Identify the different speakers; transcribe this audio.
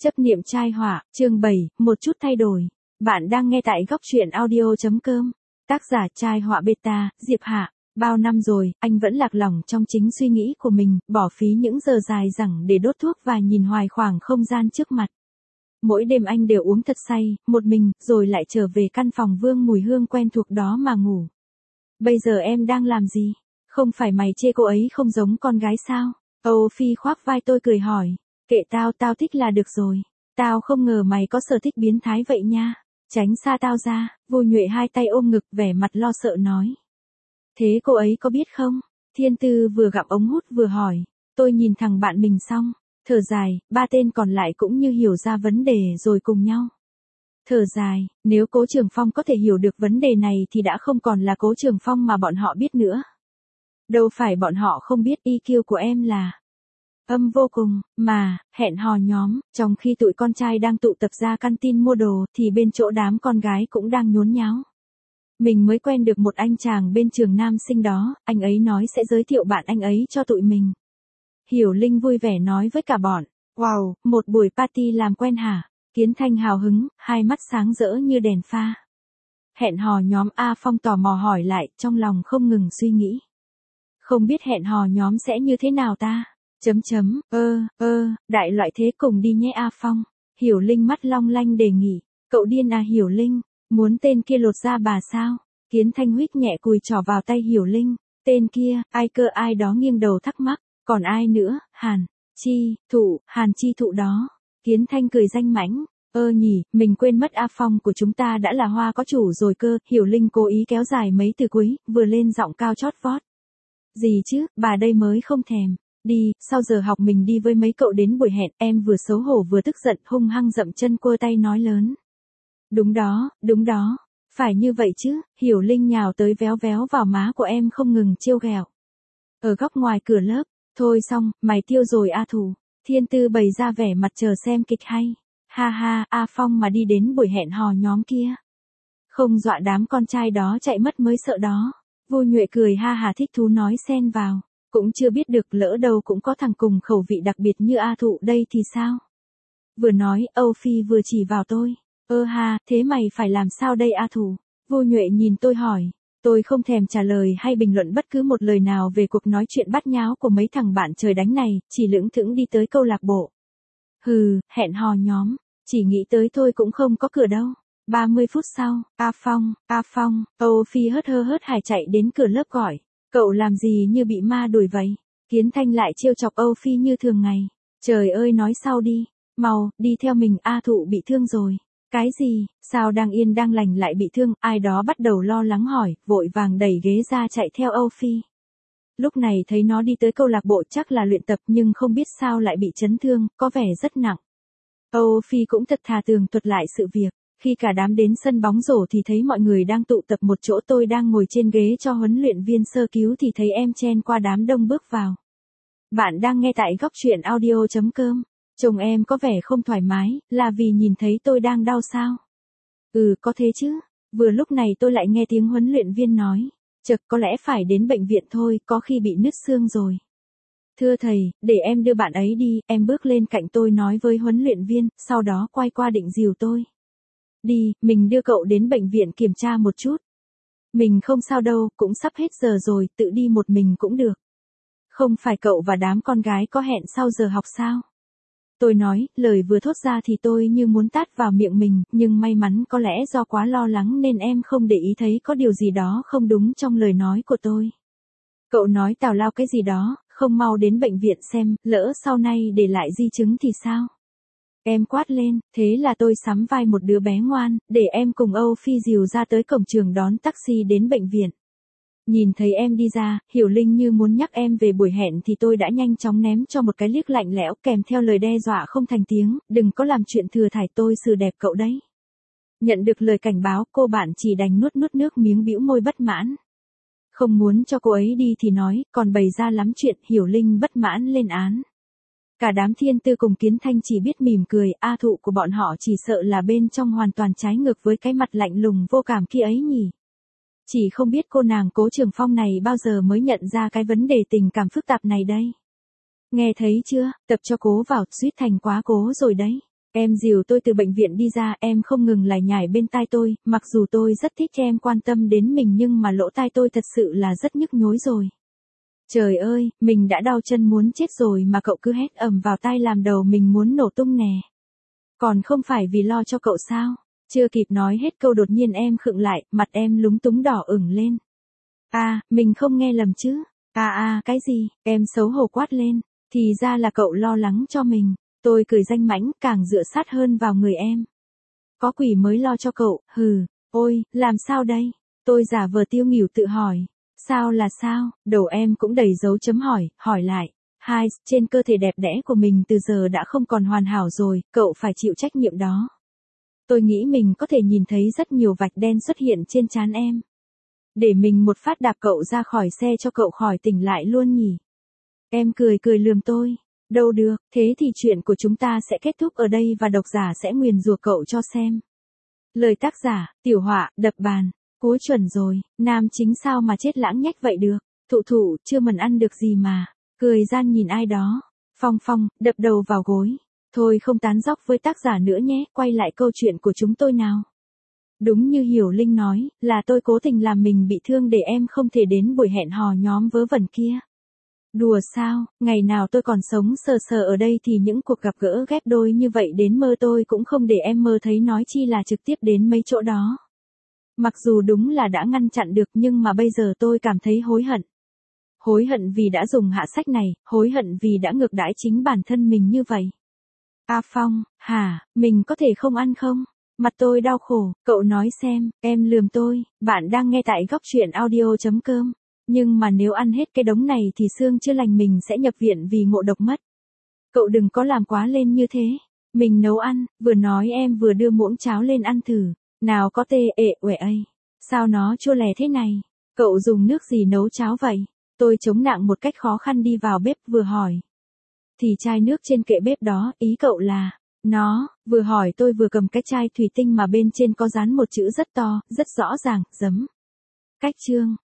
Speaker 1: Chấp niệm trai họa, chương 7, một chút thay đổi. Bạn đang nghe tại góc truyện audio.com. Tác giả trai họa beta, Diệp Hạ. Bao năm rồi, anh vẫn lạc lõng trong chính suy nghĩ của mình, bỏ phí những giờ dài dẳng để đốt thuốc và nhìn hoài khoảng không gian trước mặt. Mỗi đêm anh đều uống thật say, một mình, rồi lại trở về căn phòng vương mùi hương quen thuộc đó mà ngủ. Bây giờ em đang làm gì? Không phải mày chê cô ấy không giống con gái sao? Âu Phi khoác vai tôi cười hỏi. Kệ tao, tao thích là được rồi. Tao không ngờ mày có sở thích biến thái vậy nha. Tránh xa tao ra, Vô Nhuệ hai tay ôm ngực vẻ mặt lo sợ nói. Thế cô ấy có biết không? Thiên Tư vừa gặm ống hút vừa hỏi. Tôi nhìn thằng bạn mình xong, thở dài, ba tên còn lại cũng như hiểu ra vấn đề rồi cùng nhau. Thở dài, nếu Cố Trường Phong có thể hiểu được vấn đề này thì đã không còn là Cố Trường Phong mà bọn họ biết nữa. Đâu phải bọn họ không biết EQ của em là âm vô cùng, mà, hẹn hò nhóm, trong khi tụi con trai đang tụ tập ra căn tin mua đồ thì bên chỗ đám con gái cũng đang nhốn nháo. Mình mới quen được một anh chàng bên trường nam sinh đó, anh ấy nói sẽ giới thiệu bạn anh ấy cho tụi mình. Hiểu Linh vui vẻ nói với cả bọn, wow, một buổi party làm quen hả? Kiến Thanh hào hứng, hai mắt sáng rỡ như đèn pha. Hẹn hò nhóm A Phong tò mò hỏi lại, trong lòng không ngừng suy nghĩ. Không biết hẹn hò nhóm sẽ như thế nào ta? Đại loại thế cùng đi nhé A Phong. Hiểu Linh mắt long lanh đề nghị. Cậu điên à Hiểu Linh, muốn tên kia lột da bà sao? Kiến Thanh huých nhẹ cùi trỏ vào tay Hiểu Linh. Tên kia, ai cơ ai đó nghiêng đầu thắc mắc. Còn ai nữa, Hàn Chi Thụ đó. Kiến Thanh cười danh mãnh. Nhỉ, mình quên mất A Phong của chúng ta đã là hoa có chủ rồi cơ. Hiểu Linh cố ý kéo dài mấy từ cuối, vừa lên giọng cao chót vót. Gì chứ, bà đây mới không thèm. Đi, sau giờ học mình đi với mấy cậu đến buổi hẹn, em vừa xấu hổ vừa tức giận hung hăng dậm chân quơ tay nói lớn. Đúng đó, phải như vậy chứ, Hiểu Linh nhào tới véo véo vào má của em không ngừng trêu ghẹo. Ở góc ngoài cửa lớp, thôi xong, mày tiêu rồi A Thủ. Thiên Tư bày ra vẻ mặt chờ xem kịch hay. Ha ha, A Phong mà đi đến buổi hẹn hò nhóm kia. Không dọa đám con trai đó chạy mất mới sợ đó. Vô Nhuệ cười ha hà thích thú nói xen vào. Cũng chưa biết được lỡ đâu cũng có thằng cùng khẩu vị đặc biệt như A Thụ đây thì sao? Vừa nói, Âu Phi vừa chỉ vào tôi. Thế mày phải làm sao đây A Thụ? Vô Nhuệ nhìn tôi hỏi. Tôi không thèm trả lời hay bình luận bất cứ một lời nào về cuộc nói chuyện bát nháo của mấy thằng bạn trời đánh này, chỉ lững thững đi tới câu lạc bộ. Hẹn hò nhóm, chỉ nghĩ tới thôi cũng không có cửa đâu. 30 phút sau, A Phong, Âu Phi hớt hải chạy đến cửa lớp gọi. Cậu làm gì như bị ma đuổi vậy? Kiến Thanh lại trêu chọc Âu Phi như thường ngày. Trời ơi nói sau đi. Mau, đi theo mình A Thụ bị thương rồi. Cái gì? Sao đang yên đang lành lại bị thương? Ai đó bắt đầu lo lắng hỏi, vội vàng đẩy ghế ra chạy theo Âu Phi. Lúc này thấy nó đi tới câu lạc bộ chắc là luyện tập nhưng không biết sao lại bị chấn thương, có vẻ rất nặng. Âu Phi cũng thật thà tường thuật lại sự việc. Khi cả đám đến sân bóng rổ thì thấy mọi người đang tụ tập một chỗ, tôi đang ngồi trên ghế cho huấn luyện viên sơ cứu thì thấy em chen qua đám đông bước vào. Bạn đang nghe tại góc truyện audio.com. Chồng em có vẻ không thoải mái, là vì nhìn thấy tôi đang đau sao? Có thế chứ. Vừa lúc này tôi lại nghe tiếng huấn luyện viên nói. Có lẽ phải đến bệnh viện thôi, có khi bị nứt xương rồi. Thưa thầy, để em đưa bạn ấy đi, em bước lên cạnh tôi nói với huấn luyện viên, sau đó quay qua định dìu tôi. Đi, mình đưa cậu đến bệnh viện kiểm tra một chút. Mình không sao đâu, cũng sắp hết giờ rồi, tự đi một mình cũng được. Không phải cậu và đám con gái có hẹn sau giờ học sao? Tôi nói, lời vừa thốt ra thì tôi như muốn tát vào miệng mình, nhưng may mắn có lẽ do quá lo lắng nên em không để ý thấy có điều gì đó không đúng trong lời nói của tôi. Cậu nói tào lao cái gì đó, không mau đến bệnh viện xem, lỡ sau này để lại di chứng thì sao? Em quát lên, thế là tôi sắm vai một đứa bé ngoan, để em cùng Âu Phi dìu ra tới cổng trường đón taxi đến bệnh viện. Nhìn thấy em đi ra, Hiểu Linh như muốn nhắc em về buổi hẹn thì tôi đã nhanh chóng ném cho một cái liếc lạnh lẽo kèm theo lời đe dọa không thành tiếng, đừng có làm chuyện thừa thải tôi xử đẹp cậu đấy. Nhận được lời cảnh báo, cô bạn chỉ đành nuốt nước miếng bĩu môi bất mãn. Không muốn cho cô ấy đi thì nói, còn bày ra lắm chuyện, Hiểu Linh bất mãn lên án. Cả đám Thiên Tư cùng Kiến Thanh chỉ biết mỉm cười, A Thụ của bọn họ chỉ sợ là bên trong hoàn toàn trái ngược với cái mặt lạnh lùng vô cảm kia ấy nhỉ. Chỉ không biết cô nàng Cố Trường Phong này bao giờ mới nhận ra cái vấn đề tình cảm phức tạp này đây. Nghe thấy chưa, tập cho cố vào, suýt thành quá cố rồi đấy. Em dìu tôi từ bệnh viện đi ra, em không ngừng lải nhải bên tai tôi, mặc dù tôi rất thích em quan tâm đến mình nhưng mà lỗ tai tôi thật sự là rất nhức nhối rồi. Trời ơi, mình đã đau chân muốn chết rồi mà cậu cứ hét ầm vào tai làm đầu mình muốn nổ tung nè. Còn không phải vì lo cho cậu sao? Chưa kịp nói hết câu đột nhiên em khựng lại, mặt em lúng túng đỏ ửng lên. Mình không nghe lầm chứ? Cái gì? Em xấu hổ quát lên. Thì ra là cậu lo lắng cho mình. Tôi cười danh mãnh, càng dựa sát hơn vào người em. Có quỷ mới lo cho cậu, hừ. Ôi, làm sao đây? Tôi giả vờ tiêu nghỉu tự hỏi. Sao là sao? Đầu em cũng đầy dấu chấm hỏi lại. Hai, trên cơ thể đẹp đẽ của mình từ giờ đã không còn hoàn hảo rồi, cậu phải chịu trách nhiệm đó. Tôi nghĩ mình có thể nhìn thấy rất nhiều vạch đen xuất hiện trên trán em. Để mình một phát đạp cậu ra khỏi xe cho cậu khỏi tỉnh lại luôn nhỉ. Em cười lườm tôi. Đâu được, thế thì chuyện của chúng ta sẽ kết thúc ở đây và độc giả sẽ nguyền rủa cậu cho xem. Lời tác giả, Tiểu Họa, đập bàn. Cú chuẩn rồi, nam chính sao mà chết lãng nhách vậy được. Thụ, chưa mần ăn được gì mà. Cười gian nhìn ai đó. Phong, đập đầu vào gối. Thôi không tán dóc với tác giả nữa nhé, quay lại câu chuyện của chúng tôi nào. Đúng như Hiểu Linh nói, là tôi cố tình làm mình bị thương để em không thể đến buổi hẹn hò nhóm vớ vẩn kia. Đùa sao, ngày nào tôi còn sống sờ sờ ở đây thì những cuộc gặp gỡ ghép đôi như vậy đến mơ tôi cũng không để em mơ thấy, nói chi là trực tiếp đến mấy chỗ đó. Mặc dù đúng là đã ngăn chặn được nhưng mà bây giờ tôi cảm thấy hối hận. Hối hận vì đã dùng hạ sách này, hối hận vì đã ngược đãi chính bản thân mình như vậy. Phong, mình có thể không ăn không? Mặt tôi đau khổ, cậu nói xem, em lườm tôi, bạn đang nghe tại góc truyện audio.com. Nhưng mà nếu ăn hết cái đống này thì xương chưa lành mình sẽ nhập viện vì ngộ độc mất. Cậu đừng có làm quá lên như thế. Mình nấu ăn, vừa nói em vừa đưa muỗng cháo lên ăn thử. Nào có sao nó chua lè thế này? Cậu dùng nước gì nấu cháo vậy? Tôi chống nặng một cách khó khăn đi vào bếp vừa hỏi. Thì chai nước trên kệ bếp đó, ý cậu là... Nó, vừa hỏi tôi vừa cầm cái chai thủy tinh mà bên trên có dán một chữ rất to, rất rõ ràng, giấm. Cách chương.